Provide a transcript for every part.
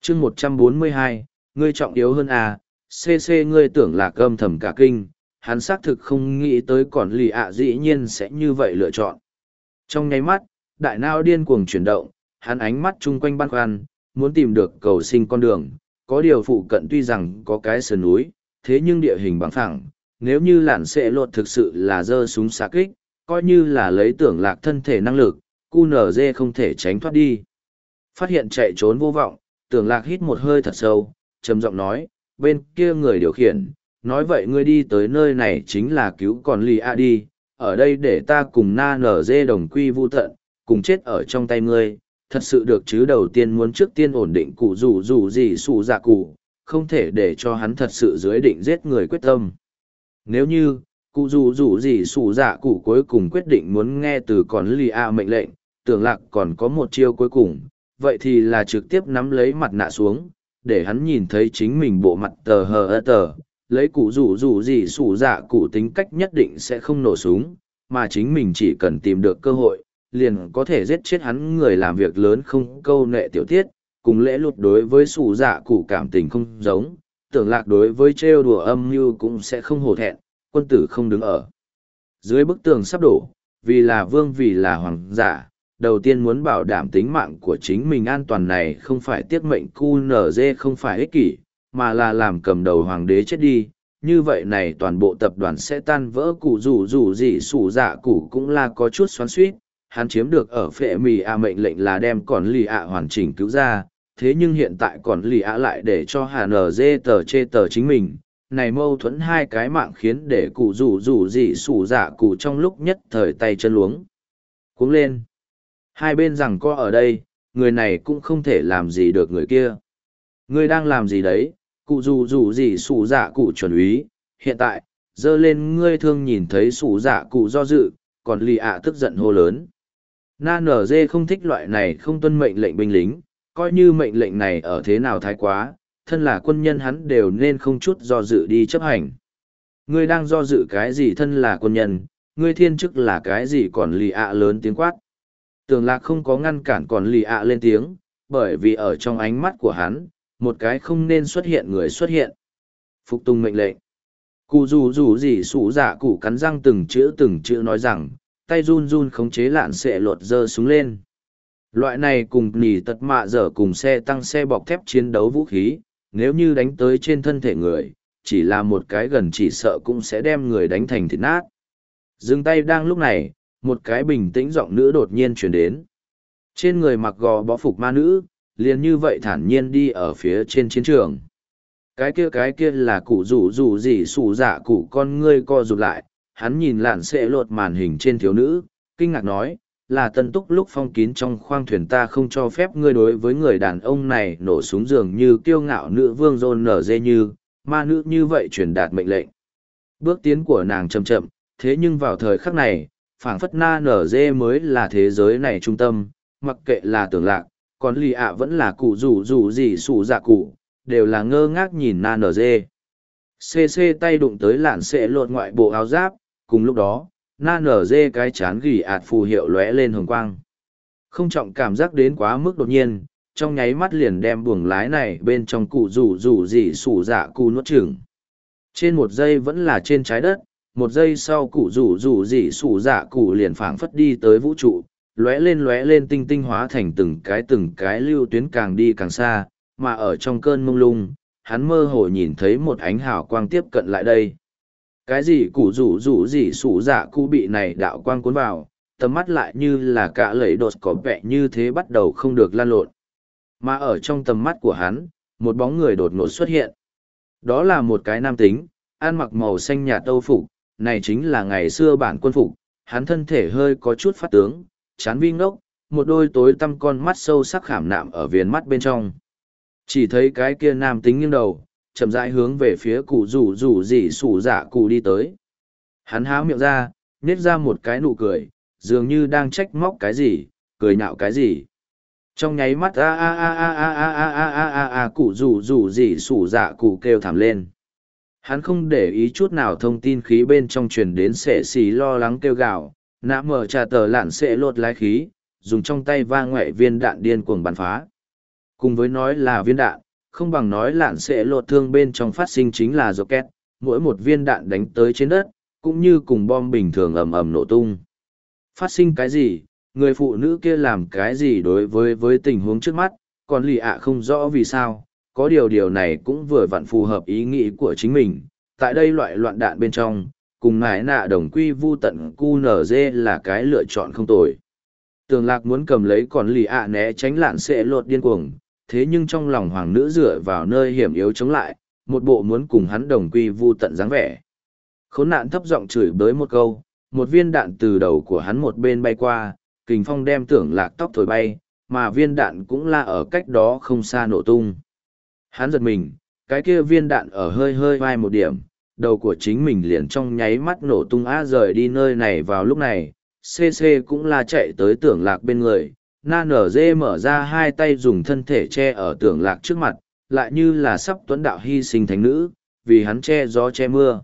chương 142, ngươi trọng yếu hơn à, cc ngươi tưởng là âm thầm cả kinh, hắn xác thực không nghĩ tới còn lì ạ dĩ nhiên sẽ như vậy lựa chọn. Trong nháy mắt, đại não điên cuồng chuyển động, hắn ánh mắt chung quanh băn khoăn, muốn tìm được cầu sinh con đường, có điều phụ cận tuy rằng có cái sườn núi, thế nhưng địa hình bằng phẳng, nếu như lạn sẽ lột thực sự là giơ súng xạ kích, coi như là lấy tưởng lạc thân thể năng lực, QNZ không thể tránh thoát đi. Phát hiện chạy trốn vô vọng, tưởng lạc hít một hơi thật sâu, trầm giọng nói, bên kia người điều khiển, nói vậy ngươi đi tới nơi này chính là cứu còn lì a đi, ở đây để ta cùng na nở dê đồng quy vu tận, cùng chết ở trong tay ngươi, thật sự được chứ. Đầu tiên muốn trước tiên ổn định cụ rủ gì xù dạ cụ, không thể để cho hắn thật sự dưới định giết người quyết tâm. Nếu như, cụ rủ gì xù dạ cụ cuối cùng quyết định muốn nghe từ còn lì a mệnh lệnh, tưởng lạc còn có một chiêu cuối cùng, vậy thì là trực tiếp nắm lấy mặt nạ xuống, để hắn nhìn thấy chính mình bộ mặt tờ hờ tờ, lấy cụ rủ gì xù dạ cụ tính cách nhất định sẽ không nổ súng, mà chính mình chỉ cần tìm được cơ hội, liền có thể giết chết hắn. Người làm việc lớn không câu nệ tiểu tiết, cùng lễ luật đối với xù dạ cụ cảm tình không giống, tưởng lạc đối với trêu đùa âm mưu cũng sẽ không hổ thẹn. Quân tử không đứng ở dưới bức tường sắp đổ, vì là vương vì là hoàng giả, đầu tiên muốn bảo đảm tính mạng của chính mình an toàn này không phải tiết mệnh QNZ, không phải ích kỷ, mà là làm cầm đầu hoàng đế chết đi. Như vậy này toàn bộ tập đoàn sẽ tan vỡ. Cụ rủ gì sủ dạ cụ cũng là có chút xoắn suýt, hắn chiếm được ở phệ mì a mệnh lệnh là đem còn lì ạ hoàn chỉnh cứu ra, thế nhưng hiện tại còn lì ạ lại để cho hà nở dê tờ chê tờ chính mình. Này mâu thuẫn hai cái mạng khiến để cụ rủ gì sủ dạ cụ trong lúc nhất thời tay chân luống cuống lên. Hai bên rằng co ở đây, người này cũng không thể làm gì được người kia. Ngươi đang làm gì đấy? Cụ rủ gì sủ dạ cụ chuẩn úy, hiện tại, dơ lên. Ngươi thương nhìn thấy sủ dạ cụ do dự, còn lì ạ tức giận hô lớn. Na nở dê không thích loại này không tuân mệnh lệnh binh lính, coi như mệnh lệnh này ở thế nào thái quá, thân là quân nhân hắn đều nên không chút do dự đi chấp hành. Ngươi đang do dự cái gì? Thân là quân nhân, ngươi thiên chức là cái gì? Còn lì ạ lớn tiếng quát. Tưởng lạc không có ngăn cản còn lì ạ lên tiếng, bởi vì ở trong ánh mắt của hắn, một cái không nên xuất hiện người xuất hiện. Phục tùng mệnh lệnh. Cụ rủ gì sủ dạ cụ cắn răng từng chữ nói rằng, tay run run khống chế lạn sệ lột giơ súng lên. Loại này cùng nỉ tật mạ dở cùng xe tăng xe bọc thép chiến đấu vũ khí, nếu như đánh tới trên thân thể người, chỉ là một cái gần chỉ sợ cũng sẽ đem người đánh thành thịt nát. Dừng tay. Đang lúc này, một cái bình tĩnh giọng nữ đột nhiên truyền đến. Trên người mặc gò bó phục ma nữ, liền như vậy thản nhiên đi ở phía trên chiến trường. Cái kia là cụ rủ gì sủ dạ cụ, con ngươi co rụt lại, hắn nhìn lạn sẽ lột màn hình trên thiếu nữ, kinh ngạc nói, là tân túc lúc phong kín trong khoang thuyền, ta không cho phép ngươi đối với người đàn ông này nổ súng. Dường như kiêu ngạo nữ vương John nở dê như, ma nữ như vậy truyền đạt mệnh lệnh. Bước tiến của nàng chậm chậm, thế nhưng vào thời khắc này, phảng phất na nở dê mới là thế giới này trung tâm, mặc kệ là tưởng lạc, còn lì ạ vẫn là cụ rủ gì sủ dạ cụ, đều là ngơ ngác nhìn na nở dê. CC tay đụng tới lạn sẽ lột ngoại bộ áo giáp, cùng lúc đó, na nở dê cái chán gỉ ạt phù hiệu lóe lên hồng quang. Không trọng cảm giác đến quá mức đột nhiên, trong nháy mắt liền đem buồng lái này bên trong cụ rủ gì sủ dạ cụ nuốt chửng. Trên một giây vẫn là trên trái đất, một giây sau cụ rủ gì sủ dạ cụ liền phảng phất đi tới vũ trụ, lóe lên tinh tinh hóa thành từng cái lưu tuyến càng đi càng xa, mà ở trong cơn mông lung, hắn mơ hồ nhìn thấy một ánh hào quang tiếp cận lại đây. Cái gì? Cụ rủ gì sủ dạ cụ bị này đạo quang cuốn vào, tầm mắt lại như là cả lẫy đột có vẻ như thế bắt đầu không được lan lộn. Mà ở trong tầm mắt của hắn, một bóng người đột ngột xuất hiện. Đó là một cái nam tính, ăn mặc màu xanh nhạt âu phục, này chính là ngày xưa bản quân phục. Hắn thân thể hơi có chút phát tướng, chán vi ngốc, một đôi tối tăm con mắt sâu sắc khảm nạm ở viền mắt bên trong. Chỉ thấy cái kia nam tính nghiêng đầu, chậm rãi hướng về phía cụ rủ gì sủ dạ cụ đi tới. Hắn há miệng ra, nhếch ra một cái nụ cười, dường như đang trách móc cái gì, cười nhạo cái gì. Trong nháy mắt cụ rủ gì sủ dạ cụ kêu thảm lên. Hắn không để ý chút nào thông tin khí bên trong truyền đến sệ xì lo lắng kêu gào, nã mở trà tờ lạn sẽ lột lái khí, dùng trong tay va ngoại viên đạn điên cuồng bắn phá. Cùng với nói là viên đạn, không bằng nói lạn sẽ lột thương bên trong phát sinh chính là rocket, mỗi một viên đạn đánh tới trên đất, cũng như cùng bom bình thường ầm ầm nổ tung. Phát sinh cái gì, người phụ nữ kia làm cái gì đối với tình huống trước mắt, còn lì ạ không rõ vì sao, có điều này cũng vừa vặn phù hợp ý nghĩ của chính mình. Tại đây loại loạn đạn bên trong, cùng nải nạ đồng quy vu tận QNZ là cái lựa chọn không tồi. Tường Lạc muốn cầm lấy còn lì ạ né tránh lạn sẽ lột điên cuồng, thế nhưng trong lòng hoàng nữ dựa vào nơi hiểm yếu chống lại, một bộ muốn cùng hắn đồng quy vu tận dáng vẻ. Khốn nạn thấp giọng chửi bới một câu, một viên đạn từ đầu của hắn một bên bay qua, kình phong đem Tưởng Lạc tóc thổi bay, mà viên đạn cũng là ở cách đó không xa nổ tung. Hắn giật mình, cái kia viên đạn ở hơi hơi vai một điểm, đầu của chính mình liền trong nháy mắt nổ tung rời đi nơi này vào lúc này, CC cũng là chạy tới Tưởng Lạc bên người, NNZ mở ra hai tay dùng thân thể che ở Tưởng Lạc trước mặt, lại như là sắp tuấn đạo hy sinh thánh nữ, vì hắn che gió che mưa.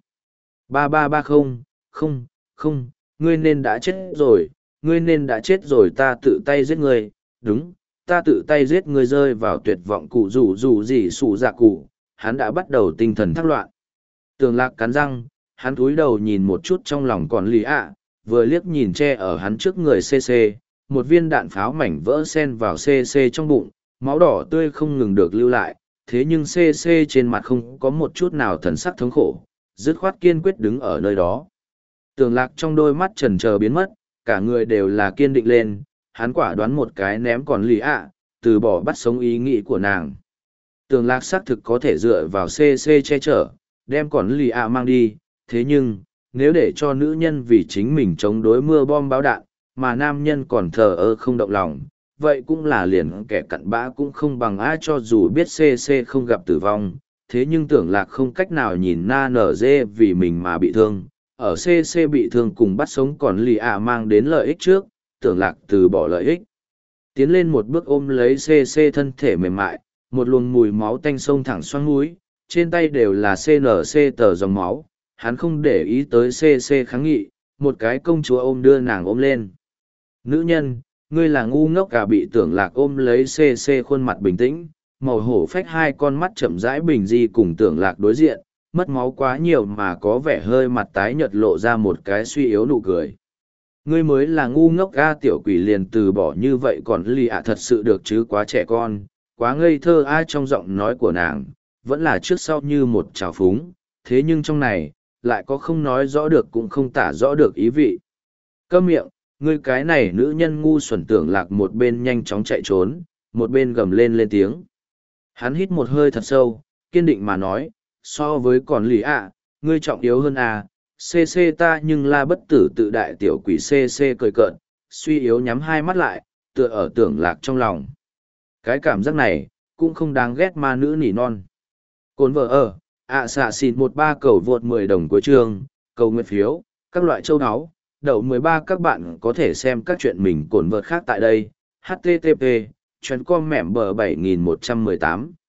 3330, không, không, ngươi nên đã chết rồi, ngươi nên đã chết rồi, ta tự tay giết ngươi, đúng, ta tự tay giết ngươi. Rơi vào tuyệt vọng cụ rủ gì sủ dạ cụ, hắn đã bắt đầu tinh thần thác loạn. Tưởng Lạc cắn răng, hắn cúi đầu nhìn một chút trong lòng còn lì ạ, vừa liếc nhìn che ở hắn trước người CC, một viên đạn pháo mảnh vỡ xen vào CC trong bụng, máu đỏ tươi không ngừng được lưu lại, thế nhưng CC trên mặt không có một chút nào thần sắc thống khổ, dứt khoát kiên quyết đứng ở nơi đó. Tưởng Lạc trong đôi mắt chần chờ biến mất, cả người đều là kiên định lên, hắn quả đoán một cái ném còn lì ạ, từ bỏ bắt sống ý nghĩ của nàng. Tưởng Lạc xác thực có thể dựa vào CC che chở, đem còn lì ạ mang đi, thế nhưng, nếu để cho nữ nhân vì chính mình chống đối mưa bom báo đạn, mà nam nhân còn thờ ơ không động lòng, vậy cũng là liền kẻ cặn bã cũng không bằng ai. Cho dù biết CC không gặp tử vong, thế nhưng Tưởng Lạc không cách nào nhìn na nở dê vì mình mà bị thương. Ở CC bị thương cùng bắt sống còn lì ạ mang đến lợi ích trước, Tưởng Lạc từ bỏ lợi ích. Tiến lên một bước ôm lấy CC thân thể mềm mại, một luồng mùi máu tanh sông thẳng xoang mũi, trên tay đều là CNC tờ dòng máu, hắn không để ý tới CC kháng nghị, một cái công chúa ôm đưa nàng ôm lên. Nữ nhân, ngươi là ngu ngốc cả. Bị Tưởng Lạc ôm lấy CC khuôn mặt bình tĩnh, màu hổ phách hai con mắt chậm rãi bình di cùng Tưởng Lạc đối diện, mất máu quá nhiều mà có vẻ hơi mặt tái nhợt lộ ra một cái suy yếu nụ cười. Ngươi mới là ngu ngốc ga. Tiểu quỷ liền từ bỏ như vậy còn lì ạ thật sự được chứ, quá trẻ con, quá ngây thơ. Ai trong giọng nói của nàng, vẫn là trước sau như một trào phúng, thế nhưng trong này, lại có không nói rõ được cũng không tả rõ được ý vị. Câm miệng, ngươi cái này nữ nhân ngu xuẩn. Tưởng Lạc một bên nhanh chóng chạy trốn, một bên gầm lên tiếng. Hắn hít một hơi thật sâu, kiên định mà nói, so với còn lì ạ, ngươi trọng yếu hơn à, CC ta nhưng la bất tử tự đại. Tiểu quỷ CC cười cợt, suy yếu nhắm hai mắt lại, tựa ở Tưởng Lạc trong lòng. Cái cảm giác này, cũng không đáng ghét ma nữ nỉ non. Cồn vợ ở, xạ xịn 13 cầu vượt 10 đồng cuối chương, cầu nguyện phiếu, các loại châu áo, đậu 13. Các bạn có thể xem các chuyện mình cồn vợt khác tại đây. http://com mẻm bờ 7118